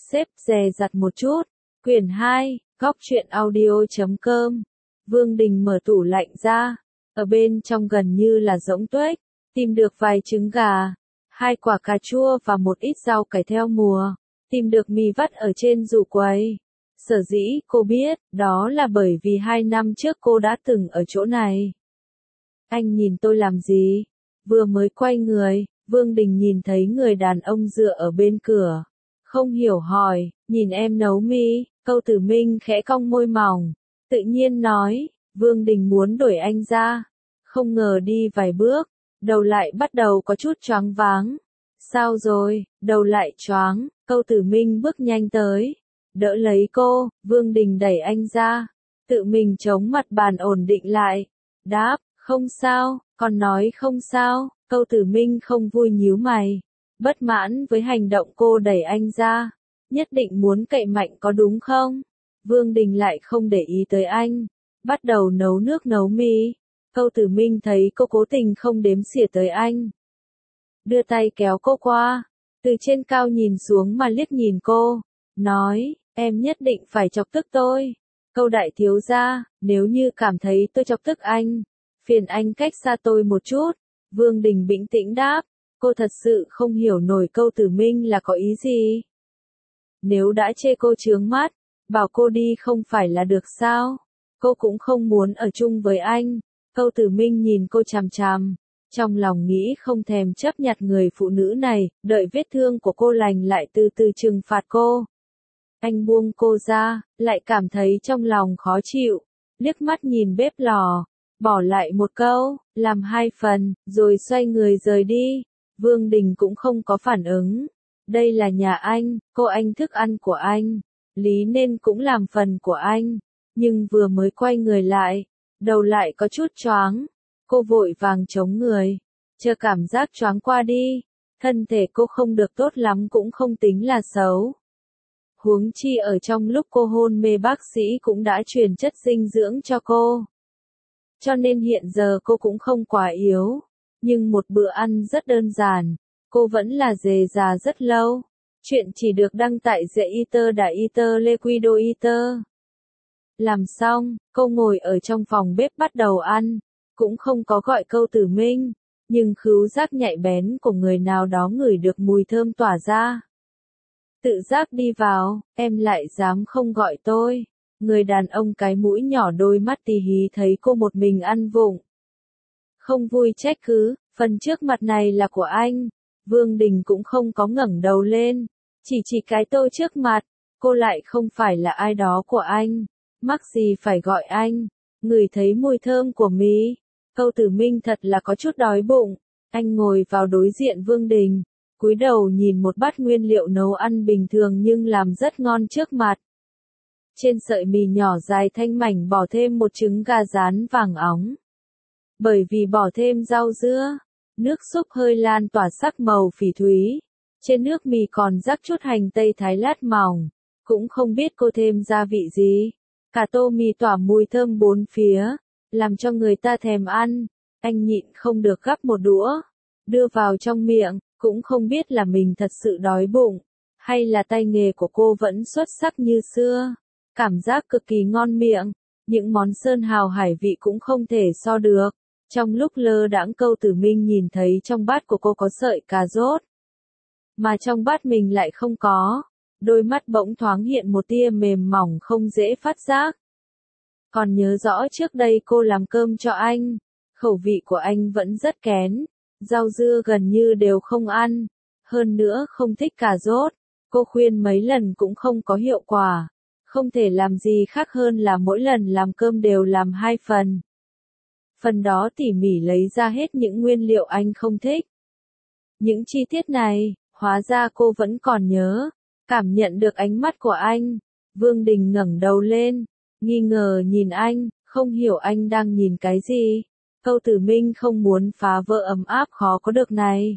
xếp dè dặt một chút. Quyển 2, góc truyện audio.com. Vương Đình mở tủ lạnh ra, ở bên trong gần như là rỗng tuếch, tìm được vài trứng gà, 2 quả cà chua và một ít rau cải theo mùa, tìm được mì vắt ở trên giủ quầy. Sở dĩ cô biết, đó là bởi vì 2 năm trước cô đã từng ở chỗ này. Anh nhìn tôi làm gì? Vừa mới quay người, Vương Đình nhìn thấy người đàn ông dựa ở bên cửa. Không hiểu hỏi, nhìn em nấu mì, Câu Tử Minh khẽ cong môi mỏng, tự nhiên nói, Vương Đình muốn đuổi anh ra. Không ngờ đi vài bước, đầu lại bắt đầu có chút choáng váng. Sao rồi, đầu lại choáng, Câu Tử Minh bước nhanh tới, đỡ lấy cô, Vương Đình đẩy anh ra, tự mình chống mặt bàn ổn định lại, đáp, không sao, còn nói không sao, Câu Tử Minh không vui nhíu mày, bất mãn với hành động cô đẩy anh ra, nhất định muốn cậy mạnh có đúng không? Vương Đình lại không để ý tới anh, bắt đầu nấu nước nấu mì. Câu Tử Minh thấy cô cố tình không đếm xỉa tới anh, đưa tay kéo cô qua, từ trên cao nhìn xuống mà liếc nhìn cô, nói, em nhất định phải chọc tức tôi. Câu đại thiếu gia, nếu như cảm thấy tôi chọc tức anh, phiền anh cách xa tôi một chút. Vương Đình bình tĩnh đáp, cô thật sự không hiểu nổi Câu Tử Minh là có ý gì. Nếu đã chê cô chướng mắt, bảo cô đi không phải là được sao? Cô cũng không muốn ở chung với anh. Câu Tử Minh nhìn cô chằm chằm, trong lòng nghĩ không thèm chấp nhặt người phụ nữ này, đợi vết thương của cô lành lại từ từ trừng phạt cô. Anh buông cô ra, lại cảm thấy trong lòng khó chịu, liếc mắt nhìn bếp lò, bỏ lại một câu, làm 2 phần, rồi xoay người rời đi. Vương Đình cũng không có phản ứng. Đây là nhà anh, cô anh thức ăn của anh, lý nên cũng làm phần của anh. Nhưng vừa mới quay người lại, đầu lại có chút choáng. Cô vội vàng chống người, chờ cảm giác choáng qua đi. Thân thể cô không được tốt lắm cũng không tính là xấu. Huống chi ở trong lúc cô hôn mê bác sĩ cũng đã truyền chất dinh dưỡng cho cô. Cho nên hiện giờ cô cũng không quá yếu. Nhưng một bữa ăn rất đơn giản, cô vẫn là dề già rất lâu. Chuyện chỉ được đăng tại The Eater Đại Eater Liquido Eater. Làm xong, cô ngồi ở trong phòng bếp bắt đầu ăn, cũng không có gọi Câu Tử Minh, nhưng khứu giác nhạy bén của người nào đó ngửi được mùi thơm tỏa ra. Tự giác đi vào, em lại dám không gọi tôi. Người đàn ông cái mũi nhỏ đôi mắt tì hí thấy cô một mình ăn vụng. Không vui trách cứ, phần trước mặt này là của anh. Vương Đình cũng không có ngẩng đầu lên, chỉ cái tô trước mặt, cô lại không phải là ai đó của anh. Mắc gì phải gọi anh, ngửi thấy mùi thơm của mì. Câu Tử Minh thật là có chút đói bụng, anh ngồi vào đối diện Vương Đình, cúi đầu nhìn một bát nguyên liệu nấu ăn bình thường nhưng làm rất ngon trước mặt. Trên sợi mì nhỏ dài thanh mảnh bỏ thêm một trứng gà rán vàng óng. Bởi vì bỏ thêm rau dưa, nước súp hơi lan tỏa sắc màu phỉ thúy. Trên nước mì còn rắc chút hành tây thái lát mỏng, cũng không biết cô thêm gia vị gì. Cả tô mì tỏa mùi thơm bốn phía, làm cho người ta thèm ăn. Anh nhịn không được gắp một đũa, đưa vào trong miệng, cũng không biết là mình thật sự đói bụng, hay là tay nghề của cô vẫn xuất sắc như xưa. Cảm giác cực kỳ ngon miệng, những món sơn hào hải vị cũng không thể so được. Trong lúc lơ đãng Câu Tử Minh nhìn thấy trong bát của cô có sợi cà rốt, mà trong bát mình lại không có. Đôi mắt bỗng thoáng hiện một tia mềm mỏng không dễ phát giác. Còn nhớ rõ trước đây cô làm cơm cho anh, khẩu vị của anh vẫn rất kén, rau dưa gần như đều không ăn, hơn nữa không thích cà rốt. Cô khuyên mấy lần cũng không có hiệu quả, không thể làm gì khác hơn là mỗi lần làm cơm đều làm 2 phần. Phần đó tỉ mỉ lấy ra hết những nguyên liệu anh không thích. Những chi tiết này, hóa ra cô vẫn còn nhớ. Cảm nhận được ánh mắt của anh, Vương Đình ngẩng đầu lên, nghi ngờ nhìn anh, không hiểu anh đang nhìn cái gì. Câu Tử Minh không muốn phá vỡ ấm áp khó có được này,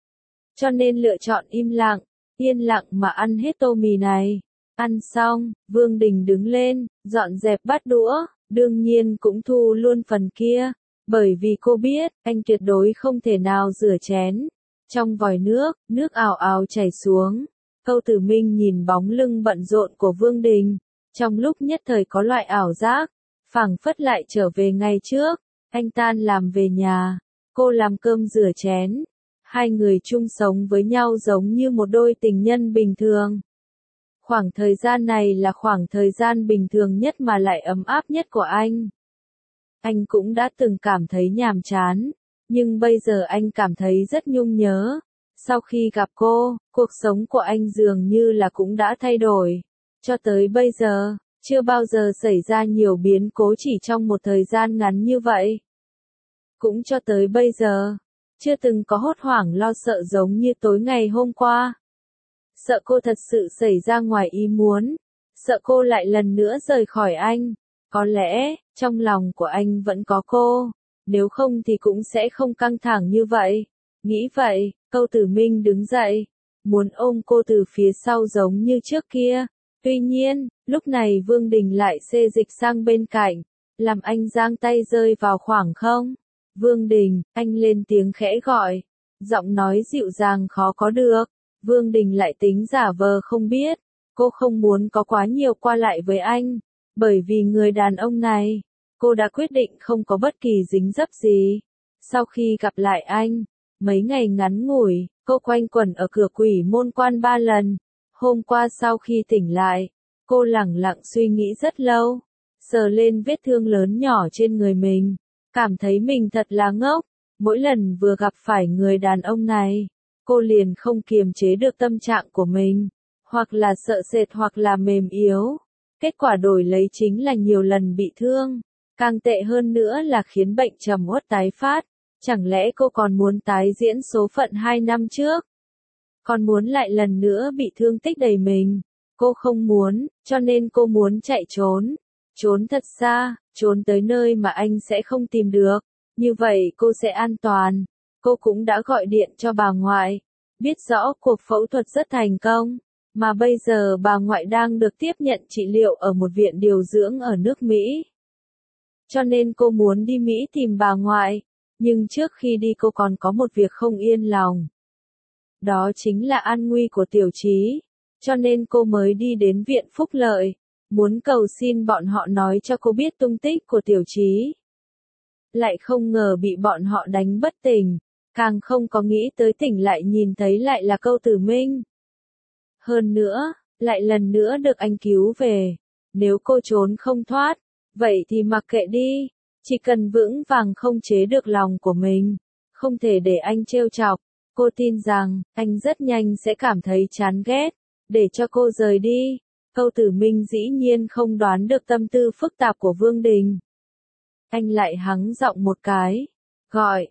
cho nên lựa chọn im lặng, yên lặng mà ăn hết tô mì này. Ăn xong, Vương Đình đứng lên, dọn dẹp bát đũa, đương nhiên cũng thu luôn phần kia, bởi vì cô biết, anh tuyệt đối không thể nào rửa chén. Trong vòi nước, nước ào ào chảy xuống. Câu Tử Minh nhìn bóng lưng bận rộn của Vương Đình, trong lúc nhất thời có loại ảo giác, phảng phất lại trở về ngày trước, anh tan làm về nhà, cô làm cơm rửa chén, hai người chung sống với nhau giống như một đôi tình nhân bình thường. Khoảng thời gian này là khoảng thời gian bình thường nhất mà lại ấm áp nhất của anh. Anh cũng đã từng cảm thấy nhàm chán, nhưng bây giờ anh cảm thấy rất nhung nhớ. Sau khi gặp cô, cuộc sống của anh dường như là cũng đã thay đổi. Cho tới bây giờ, chưa bao giờ xảy ra nhiều biến cố chỉ trong một thời gian ngắn như vậy. Cũng cho tới bây giờ, chưa từng có hốt hoảng lo sợ giống như tối ngày hôm qua. Sợ cô thật sự xảy ra ngoài ý muốn, sợ cô lại lần nữa rời khỏi anh. Có lẽ, trong lòng của anh vẫn có cô, nếu không thì cũng sẽ không căng thẳng như vậy. Nghĩ vậy, Câu Tử Minh đứng dậy, muốn ôm cô từ phía sau giống như trước kia. Tuy nhiên, lúc này Vương Đình lại xê dịch sang bên cạnh, làm anh giang tay rơi vào khoảng không. Vương Đình, anh lên tiếng khẽ gọi, giọng nói dịu dàng khó có được. Vương Đình lại tính giả vờ không biết, cô không muốn có quá nhiều qua lại với anh, bởi vì người đàn ông này, cô đã quyết định không có bất kỳ dính dấp gì. Sau khi gặp lại anh, mấy ngày ngắn ngủi, cô quanh quẩn ở cửa Quỷ Môn Quan 3 lần. Hôm qua sau khi tỉnh lại, cô lẳng lặng suy nghĩ rất lâu, sờ lên vết thương lớn nhỏ trên người mình, cảm thấy mình thật là ngốc. Mỗi lần vừa gặp phải người đàn ông này, cô liền không kiềm chế được tâm trạng của mình, hoặc là sợ sệt hoặc là mềm yếu. Kết quả đổi lấy chính là nhiều lần bị thương, càng tệ hơn nữa là khiến bệnh trầm uất tái phát. Chẳng lẽ cô còn muốn tái diễn số phận 2 năm trước? Còn muốn lại lần nữa bị thương tích đầy mình? Cô không muốn, cho nên cô muốn chạy trốn. Trốn thật xa, trốn tới nơi mà anh sẽ không tìm được. Như vậy cô sẽ an toàn. Cô cũng đã gọi điện cho bà ngoại. Biết rõ cuộc phẫu thuật rất thành công. Mà bây giờ bà ngoại đang được tiếp nhận trị liệu ở một viện điều dưỡng ở nước Mỹ. Cho nên cô muốn đi Mỹ tìm bà ngoại. Nhưng trước khi đi cô còn có một việc không yên lòng. Đó chính là an nguy của Tiểu Chí. Cho nên cô mới đi đến viện Phúc Lợi, muốn cầu xin bọn họ nói cho cô biết tung tích của Tiểu Chí. Lại không ngờ bị bọn họ đánh bất tỉnh, càng không có nghĩ tới tỉnh lại nhìn thấy lại là Câu Tử Minh. Hơn nữa, lại lần nữa được anh cứu về. Nếu cô trốn không thoát, vậy thì mặc kệ đi. Chỉ cần vững vàng không chế được lòng của mình, không thể để anh trêu chọc. Cô tin rằng, anh rất nhanh sẽ cảm thấy chán ghét, để cho cô rời đi. Câu Tử Minh dĩ nhiên không đoán được tâm tư phức tạp của Vương Đình. Anh lại hắng giọng một cái, gọi,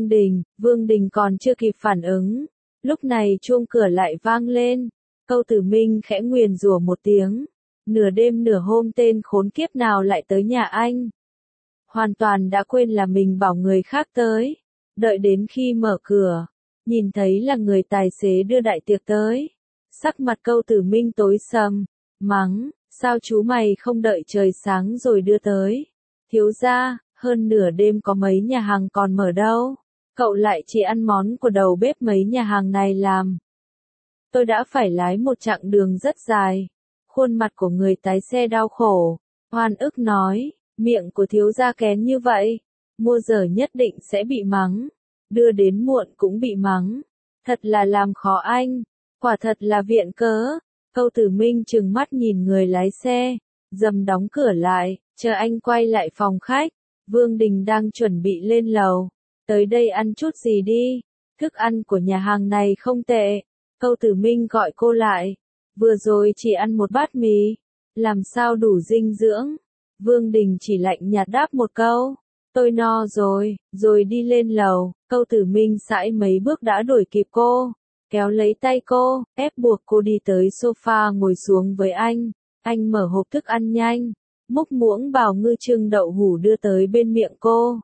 Vương Đình còn chưa kịp phản ứng. Lúc này chuông cửa lại vang lên, Câu Tử Minh khẽ nguyền rủa một tiếng. Nửa đêm nửa hôm tên khốn kiếp nào lại tới nhà anh. Hoàn toàn đã quên là mình bảo người khác tới. Đợi đến khi mở cửa, nhìn thấy là người tài xế đưa đại tiệc tới. Sắc mặt Câu Tử Minh tối sầm, mắng, sao chú mày không đợi trời sáng rồi đưa tới? Thiếu gia, hơn nửa đêm có mấy nhà hàng còn mở đâu? Cậu lại chỉ ăn món của đầu bếp mấy nhà hàng này làm. Tôi đã phải lái một chặng đường rất dài. Khuôn mặt của người lái xe đau khổ, oan ức nói, miệng của thiếu gia kén như vậy, mua giờ nhất định sẽ bị mắng, đưa đến muộn cũng bị mắng, thật là làm khó anh, quả thật là viện cớ. Câu Tử Minh trừng mắt nhìn người lái xe, dầm đóng cửa lại, chờ anh quay lại phòng khách. Vương Đình đang chuẩn bị lên lầu, tới đây ăn chút gì đi, thức ăn của nhà hàng này không tệ. Câu Tử Minh gọi cô lại, vừa rồi chỉ ăn một bát mì, làm sao đủ dinh dưỡng. Vương Đình chỉ lạnh nhạt đáp một câu, tôi no rồi, rồi đi lên lầu. Câu Tử Minh sải mấy bước đã đuổi kịp cô, kéo lấy tay cô, ép buộc cô đi tới sofa ngồi xuống với anh. Anh mở hộp thức ăn nhanh, múc muỗng bào ngư trưng đậu hủ đưa tới bên miệng cô.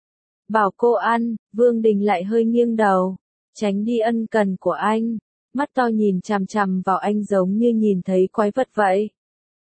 Bảo cô ăn, Vương Đình lại hơi nghiêng đầu, tránh đi ân cần của anh, mắt to nhìn chằm chằm vào anh giống như nhìn thấy quái vật vậy.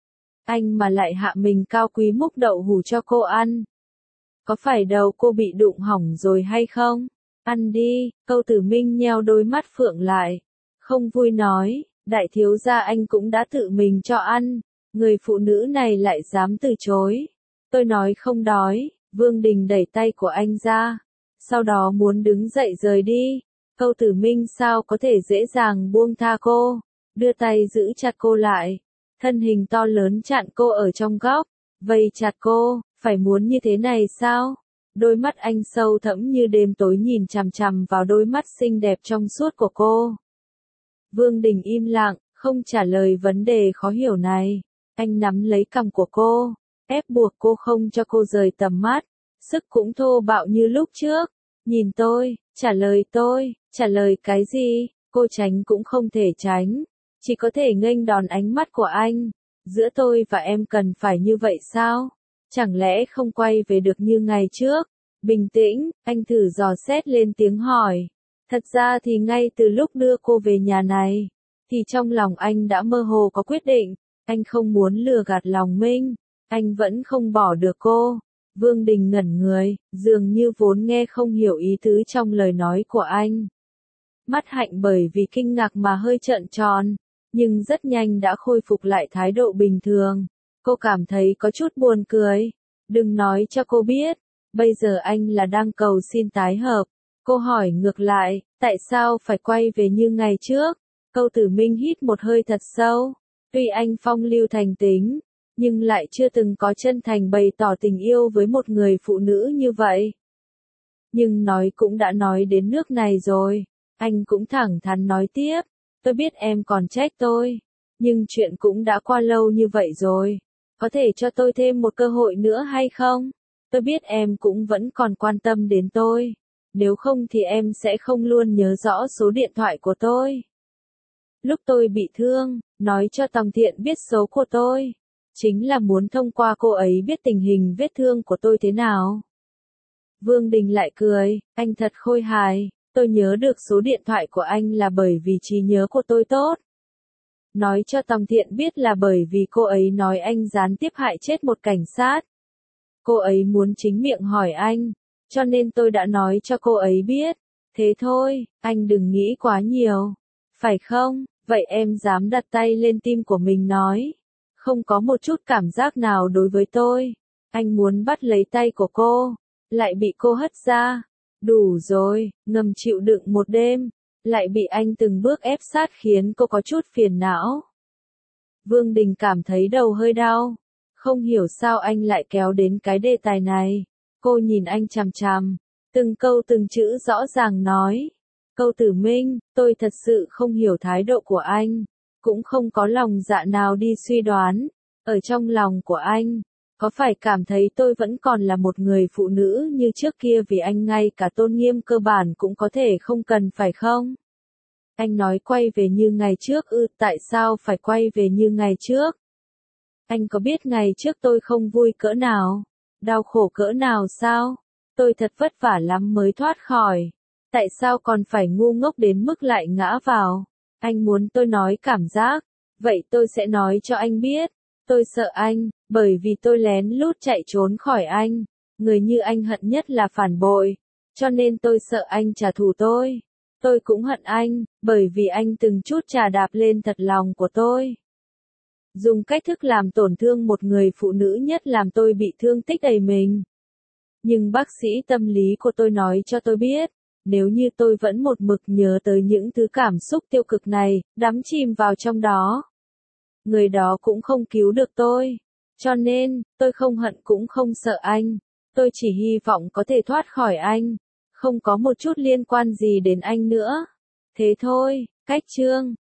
Anh mà lại hạ mình cao quý múc đậu hủ cho cô ăn. Có phải đầu cô bị đụng hỏng rồi hay không? Ăn đi. Câu Tử Minh nheo đôi mắt phượng lại, không vui nói, Đại thiếu gia anh cũng đã tự mình cho ăn, người phụ nữ này lại dám từ chối. Tôi nói không đói, Vương Đình đẩy tay của anh ra, sau đó muốn đứng dậy rời đi. Câu Tử Minh sao có thể dễ dàng buông tha cô, đưa tay giữ chặt cô lại, thân hình to lớn chặn cô ở trong góc, vây chặt cô, phải muốn như thế này sao? Đôi mắt anh sâu thẫm như đêm tối nhìn chằm chằm vào đôi mắt xinh đẹp trong suốt của cô. Vương Đình im lặng, không trả lời vấn đề khó hiểu này. Anh nắm lấy cằm của cô, ép buộc cô không cho cô rời tầm mắt, sức cũng thô bạo như lúc trước. Nhìn tôi, trả lời cái gì? Cô tránh cũng không thể tránh, chỉ có thể nghênh đòn ánh mắt của anh. Giữa tôi và em cần phải như vậy sao? Chẳng lẽ không quay về được như ngày trước? Bình tĩnh, anh thử dò xét lên tiếng hỏi. Thật ra thì ngay từ lúc đưa cô về nhà này, thì trong lòng anh đã mơ hồ có quyết định. Anh không muốn lừa gạt lòng Minh, anh vẫn không bỏ được cô. Vương Đình ngẩn người, dường như vốn nghe không hiểu ý tứ trong lời nói của anh. Mắt Hạnh bởi vì kinh ngạc mà hơi trợn tròn, nhưng rất nhanh đã khôi phục lại thái độ bình thường. Cô cảm thấy có chút buồn cười. Đừng nói cho cô biết, bây giờ anh là đang cầu xin tái hợp. Cô hỏi ngược lại, tại sao phải quay về như ngày trước? Câu Tử Minh hít một hơi thật sâu. Tuy anh phong lưu thành tính, nhưng lại chưa từng có chân thành bày tỏ tình yêu với một người phụ nữ như vậy. Nhưng nói cũng đã nói đến nước này rồi, anh cũng thẳng thắn nói tiếp, tôi biết em còn trách tôi, nhưng chuyện cũng đã qua lâu như vậy rồi, có thể cho tôi thêm một cơ hội nữa hay không? Tôi biết em cũng vẫn còn quan tâm đến tôi, nếu không thì em sẽ không luôn nhớ rõ số điện thoại của tôi. Lúc tôi bị thương, nói cho Tòng Thiện biết số của tôi, chính là muốn thông qua cô ấy biết tình hình vết thương của tôi thế nào. Vương Đình lại cười, anh thật khôi hài, tôi nhớ được số điện thoại của anh là bởi vì trí nhớ của tôi tốt. Nói cho Tòng Thiện biết là bởi vì cô ấy nói anh gián tiếp hại chết một cảnh sát. Cô ấy muốn chính miệng hỏi anh, cho nên tôi đã nói cho cô ấy biết. Thế thôi, anh đừng nghĩ quá nhiều. Phải không? Vậy em dám đặt tay lên tim của mình nói. Không có một chút cảm giác nào đối với tôi. Anh muốn bắt lấy tay của cô, lại bị cô hất ra. Đủ rồi, ngầm chịu đựng một đêm, lại bị anh từng bước ép sát khiến cô có chút phiền não. Vương Đình cảm thấy đầu hơi đau. Không hiểu sao anh lại kéo đến cái đề tài này. Cô nhìn anh chằm chằm, từng câu từng chữ rõ ràng nói. Câu Tử Minh, tôi thật sự không hiểu thái độ của anh, cũng không có lòng dạ nào đi suy đoán. Ở trong lòng của anh, có phải cảm thấy tôi vẫn còn là một người phụ nữ như trước kia vì anh ngay cả tôn nghiêm cơ bản cũng có thể không cần phải không? Anh nói quay về như ngày trước tại sao phải quay về như ngày trước? Anh có biết ngày trước tôi không vui cỡ nào, đau khổ cỡ nào sao? Tôi thật vất vả lắm mới thoát khỏi. Tại sao còn phải ngu ngốc đến mức lại ngã vào? Anh muốn tôi nói cảm giác, vậy tôi sẽ nói cho anh biết. Tôi sợ anh, bởi vì tôi lén lút chạy trốn khỏi anh. Người như anh hận nhất là phản bội, cho nên tôi sợ anh trả thù tôi. Tôi cũng hận anh, bởi vì anh từng chút trà đạp lên thật lòng của tôi. Dùng cách thức làm tổn thương một người phụ nữ nhất làm tôi bị thương tích đầy mình. Nhưng bác sĩ tâm lý của tôi nói cho tôi biết, nếu như tôi vẫn một mực nhớ tới những thứ cảm xúc tiêu cực này, đắm chìm vào trong đó, người đó cũng không cứu được tôi. Cho nên, tôi không hận cũng không sợ anh. Tôi chỉ hy vọng có thể thoát khỏi anh. Không có một chút liên quan gì đến anh nữa. Thế thôi, cách chương.